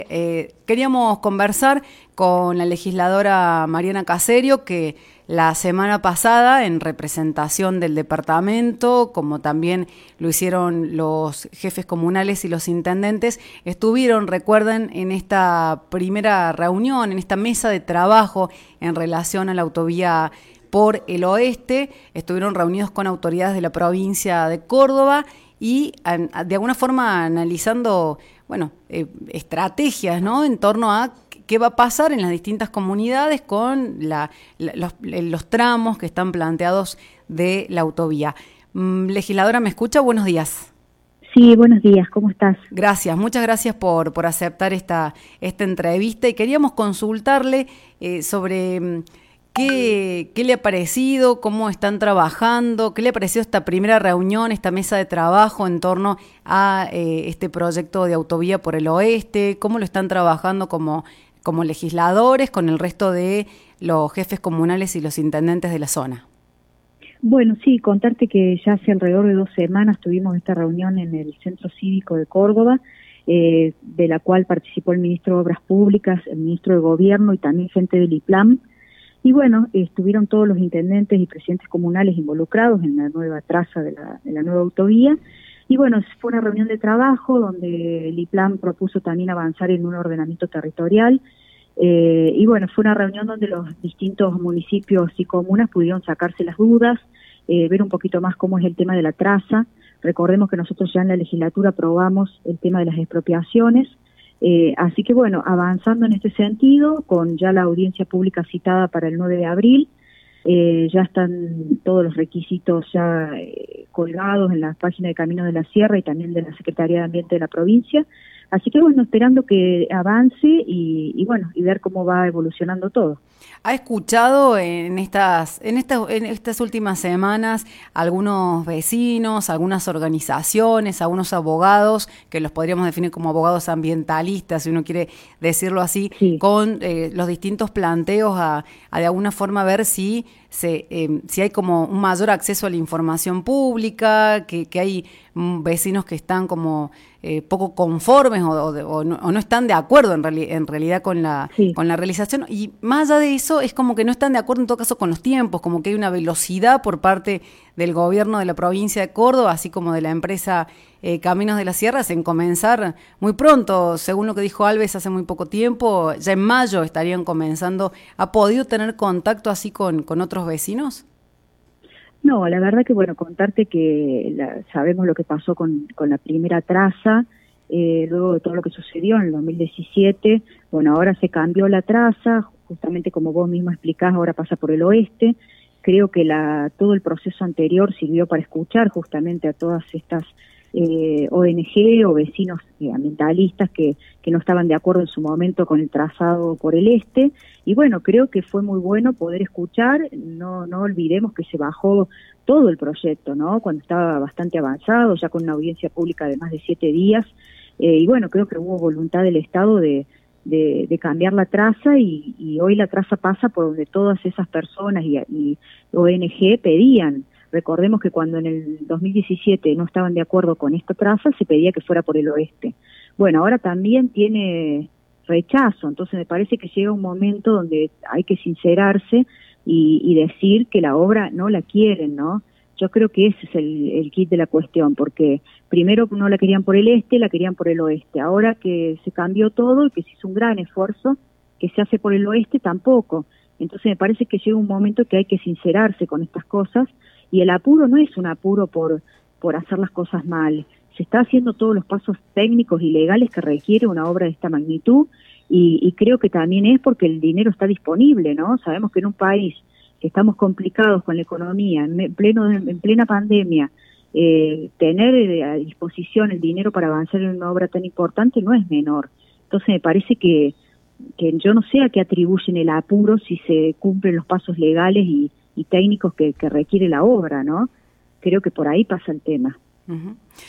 Queríamos conversar con la legisladora Mariana Caserio, que la semana pasada, en representación del departamento, como también lo hicieron los jefes comunales y los intendentes, estuvieron, recuerden, en esta primera reunión, en esta mesa de trabajo en relación a la autovía por el oeste. Estuvieron reunidos con autoridades de la provincia de Córdoba y de alguna forma analizando, estrategias, ¿no?, en torno a qué va a pasar en las distintas comunidades con los tramos que están planteados de la autovía. Legisladora, ¿me escucha? Buenos días. Sí, buenos días, ¿cómo estás? Gracias, muchas gracias por aceptar esta entrevista, y queríamos consultarle sobre qué le ha parecido, cómo están trabajando, qué le ha parecido esta primera reunión, esta mesa de trabajo en torno a este proyecto de autovía por el oeste, cómo lo están trabajando como legisladores con el resto de los jefes comunales y los intendentes de la zona. Bueno, sí, contarte que ya hace alrededor de 2 semanas tuvimos esta reunión en el Centro Cívico de Córdoba, de la cual participó el ministro de Obras Públicas, el ministro de Gobierno y también gente del IPLAM. Y bueno, estuvieron todos los intendentes y presidentes comunales involucrados en la nueva traza de la nueva autovía. Y bueno, fue una reunión de trabajo donde el IPLAM propuso también avanzar en un ordenamiento territorial. Y bueno, fue una reunión donde los distintos municipios y comunas pudieron sacarse las dudas, ver un poquito más cómo es el tema de la traza. Recordemos que nosotros ya en la legislatura aprobamos el tema de las expropiaciones. Así que bueno, avanzando en este sentido, con ya la audiencia pública citada para el 9 de abril, ya están todos los requisitos ya colgados en la página de Caminos de la Sierra y también de la Secretaría de Ambiente de la provincia. Así que bueno, esperando que avance y ver cómo va evolucionando todo. ¿Ha escuchado en estas últimas semanas algunos vecinos, algunas organizaciones, algunos abogados, que los podríamos definir como abogados ambientalistas, si uno quiere decirlo así, sí, con los distintos planteos a de alguna forma ver si hay como un mayor acceso a la información pública, que hay vecinos que están como poco conformes o no están de acuerdo en realidad con la realización, y más allá de eso es como que no están de acuerdo en todo caso con los tiempos, como que hay una velocidad por parte del gobierno de la provincia de Córdoba, así como de la empresa Caminos de las Sierras, en comenzar muy pronto, según lo que dijo Alves hace muy poco tiempo, ya en mayo estarían comenzando. ¿Ha podido tener contacto así con otros vecinos? No, la verdad que bueno, contarte que sabemos lo que pasó con la primera traza, luego de todo lo que sucedió en el 2017, bueno, ahora se cambió la traza, justamente como vos mismo explicás, ahora pasa por el oeste. Creo que todo el proceso anterior sirvió para escuchar justamente a todas estas ONG o vecinos ambientalistas que no estaban de acuerdo en su momento con el trazado por el este, y bueno, creo que fue muy bueno poder escuchar. No olvidemos que se bajó todo el proyecto, ¿no?, cuando estaba bastante avanzado, ya con una audiencia pública de más de 7 días, y bueno, creo que hubo voluntad del Estado de cambiar la traza, y hoy la traza pasa por donde todas esas personas y ONG pedían. Recordemos que cuando en el 2017 no estaban de acuerdo con esta traza, se pedía que fuera por el oeste. Bueno, ahora también tiene rechazo, entonces me parece que llega un momento donde hay que sincerarse y decir que la obra no la quieren, ¿no? Yo creo que ese es el kit de la cuestión, porque primero no la querían por el este, la querían por el oeste. Ahora que se cambió todo y que se hizo un gran esfuerzo, que se hace por el oeste, tampoco. Entonces me parece que llega un momento que hay que sincerarse con estas cosas, y el apuro no es un apuro por hacer las cosas mal. Se está haciendo todos los pasos técnicos y legales que requiere una obra de esta magnitud, y creo que también es porque el dinero está disponible, ¿no? Sabemos que en un país que estamos complicados con la economía, en plena pandemia, tener a disposición el dinero para avanzar en una obra tan importante no es menor. Entonces me parece que yo no sé a qué atribuyen el apuro si se cumplen los pasos legales y técnicos que requiere la obra, ¿no? Creo que por ahí pasa el tema. Uh-huh.